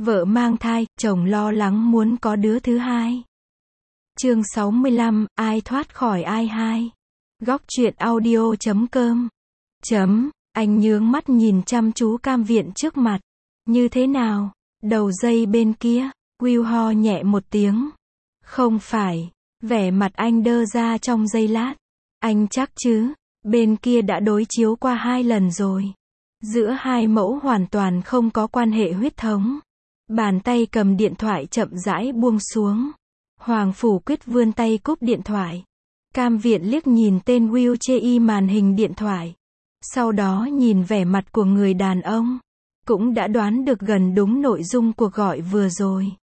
Vợ mang thai, chồng lo lắng muốn có đứa thứ hai. Chương 65, ai thoát khỏi ai hai. Góc truyện audio.com. Anh nhướng mắt nhìn chăm chú Cam Viện trước mặt. Như thế nào? Đầu dây bên kia, Will ho nhẹ một tiếng. Không phải. Vẻ mặt anh đơ ra trong giây lát. Anh chắc chứ? Bên kia đã đối chiếu qua 2 lần rồi. Giữa hai mẫu hoàn toàn không có quan hệ huyết thống. Bàn tay cầm điện thoại chậm rãi buông xuống. Hoàng Phủ Quyết vươn tay cúp điện thoại. Cam Viện liếc nhìn tên Will chê màn hình điện thoại. Sau đó nhìn vẻ mặt của người đàn ông. Cũng đã đoán được gần đúng nội dung cuộc gọi vừa rồi.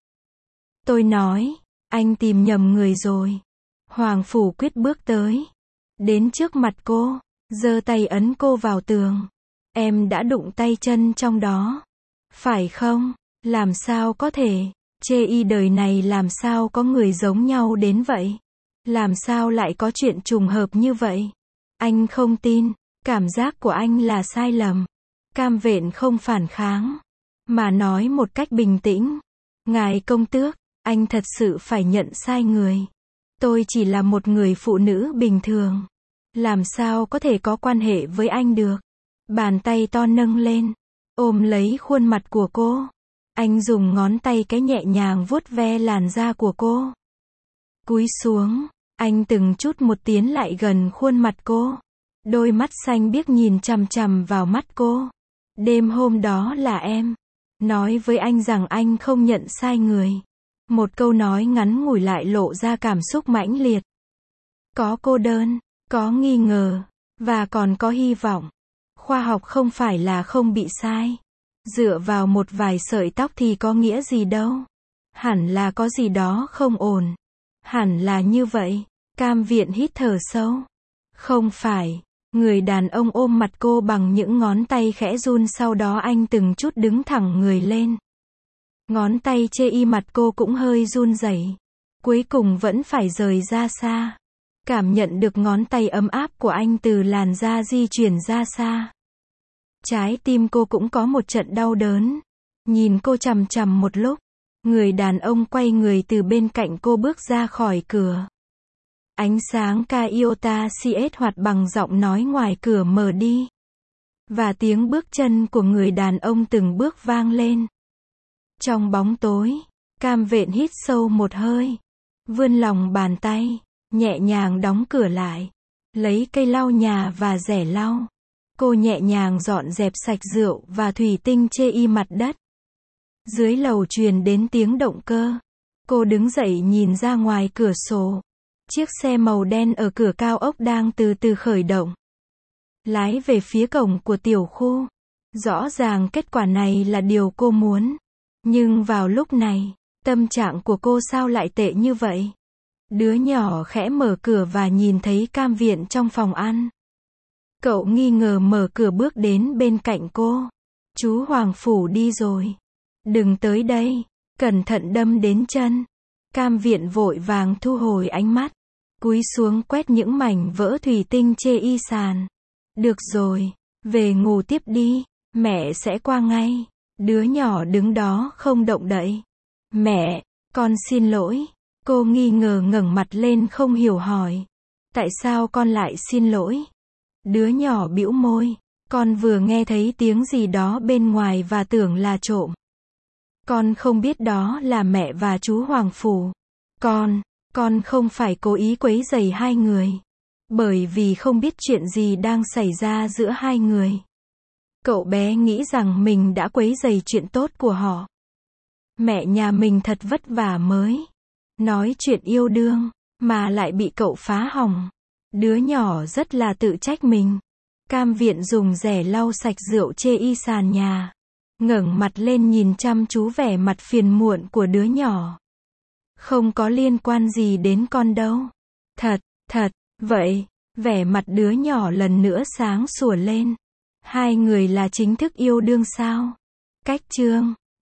Tôi nói, anh tìm nhầm người rồi. Hoàng Phủ Quyết bước tới. Đến trước mặt cô, giơ tay ấn cô vào tường. Em đã đụng tay chân trong đó. Phải không? Làm sao có thể? Chê đời này làm sao có người giống nhau đến vậy? Làm sao lại có chuyện trùng hợp như vậy? Anh không tin. Cảm giác của anh là sai lầm. Cam Viện không phản kháng, mà nói một cách bình tĩnh. Ngài công tước, anh thật sự phải nhận sai người. Tôi chỉ là một người phụ nữ bình thường. Làm sao có thể có quan hệ với anh được? Bàn tay to nâng lên, ôm lấy khuôn mặt của cô. Anh dùng ngón tay cái nhẹ nhàng vuốt ve làn da của cô. Cúi xuống, anh từng chút một tiến lại gần khuôn mặt cô. Đôi mắt xanh biếc nhìn chằm chằm vào mắt cô. Đêm hôm đó là em nói với anh rằng anh không nhận sai người. Một câu nói ngắn ngủi lại lộ ra cảm xúc mãnh liệt. Có cô đơn, có nghi ngờ, và còn có hy vọng. Khoa học không phải là không bị sai. Dựa vào một vài sợi tóc thì có nghĩa gì đâu. Hẳn là có gì đó không ổn. Hẳn là như vậy. Cam Viện hít thở sâu. Không phải. Người đàn ông ôm mặt cô bằng những ngón tay khẽ run, sau đó anh từng chút đứng thẳng người lên. Ngón tay chê mặt cô cũng hơi run rẩy. Cuối cùng vẫn phải rời ra xa. Cảm nhận được ngón tay ấm áp của anh từ làn da di chuyển ra xa. Trái tim cô cũng có một trận đau đớn. Nhìn cô chằm chằm một lúc, người đàn ông quay người từ bên cạnh cô bước ra khỏi cửa. Ánh sáng Kaiota CS hoạt bằng giọng nói ngoài cửa mở đi. Và tiếng bước chân của người đàn ông từng bước vang lên. Trong bóng tối, Cam Viện hít sâu một hơi. Vươn lòng bàn tay, nhẹ nhàng đóng cửa lại. Lấy cây lau nhà và rẻ lau. Cô nhẹ nhàng dọn dẹp sạch rượu và thủy tinh chê mặt đất. Dưới lầu truyền đến tiếng động cơ. Cô đứng dậy nhìn ra ngoài cửa sổ. Chiếc xe màu đen ở cửa cao ốc đang từ từ khởi động. Lái về phía cổng của tiểu khu. Rõ ràng kết quả này là điều cô muốn. Nhưng vào lúc này, tâm trạng của cô sao lại tệ như vậy? Đứa nhỏ khẽ mở cửa và nhìn thấy Cam Viện trong phòng ăn. Cậu nghi ngờ mở cửa bước đến bên cạnh cô. Chú Hoàng Phủ đi rồi. Đừng tới đây. Cẩn thận đâm đến chân. Cam Viện vội vàng thu hồi ánh mắt. Cúi xuống quét những mảnh vỡ thủy tinh chê sàn. Được rồi. Về ngủ tiếp đi. Mẹ sẽ qua ngay. Đứa nhỏ đứng đó không động đậy. Mẹ, con xin lỗi. Cô nghi ngờ ngẩng mặt lên không hiểu hỏi. Tại sao con lại xin lỗi? Đứa nhỏ bĩu môi. Con vừa nghe thấy tiếng gì đó bên ngoài và tưởng là trộm. Con không biết đó là mẹ và chú Hoàng Phủ. Con không phải cố ý quấy rầy hai người. Bởi vì không biết chuyện gì đang xảy ra giữa hai người. Cậu bé nghĩ rằng mình đã quấy rầy chuyện tốt của họ. Mẹ nhà mình thật vất vả mới nói chuyện yêu đương, mà lại bị cậu phá hỏng. Đứa nhỏ rất là tự trách mình. Cam Viện dùng rẻ lau sạch rượu chê sàn nhà. Ngẩng mặt lên nhìn chăm chú vẻ mặt phiền muộn của đứa nhỏ. Không có liên quan gì đến con đâu. Thật, vậy, vẻ mặt đứa nhỏ lần nữa sáng sủa lên. Hai người là chính thức yêu đương sao? Cách chương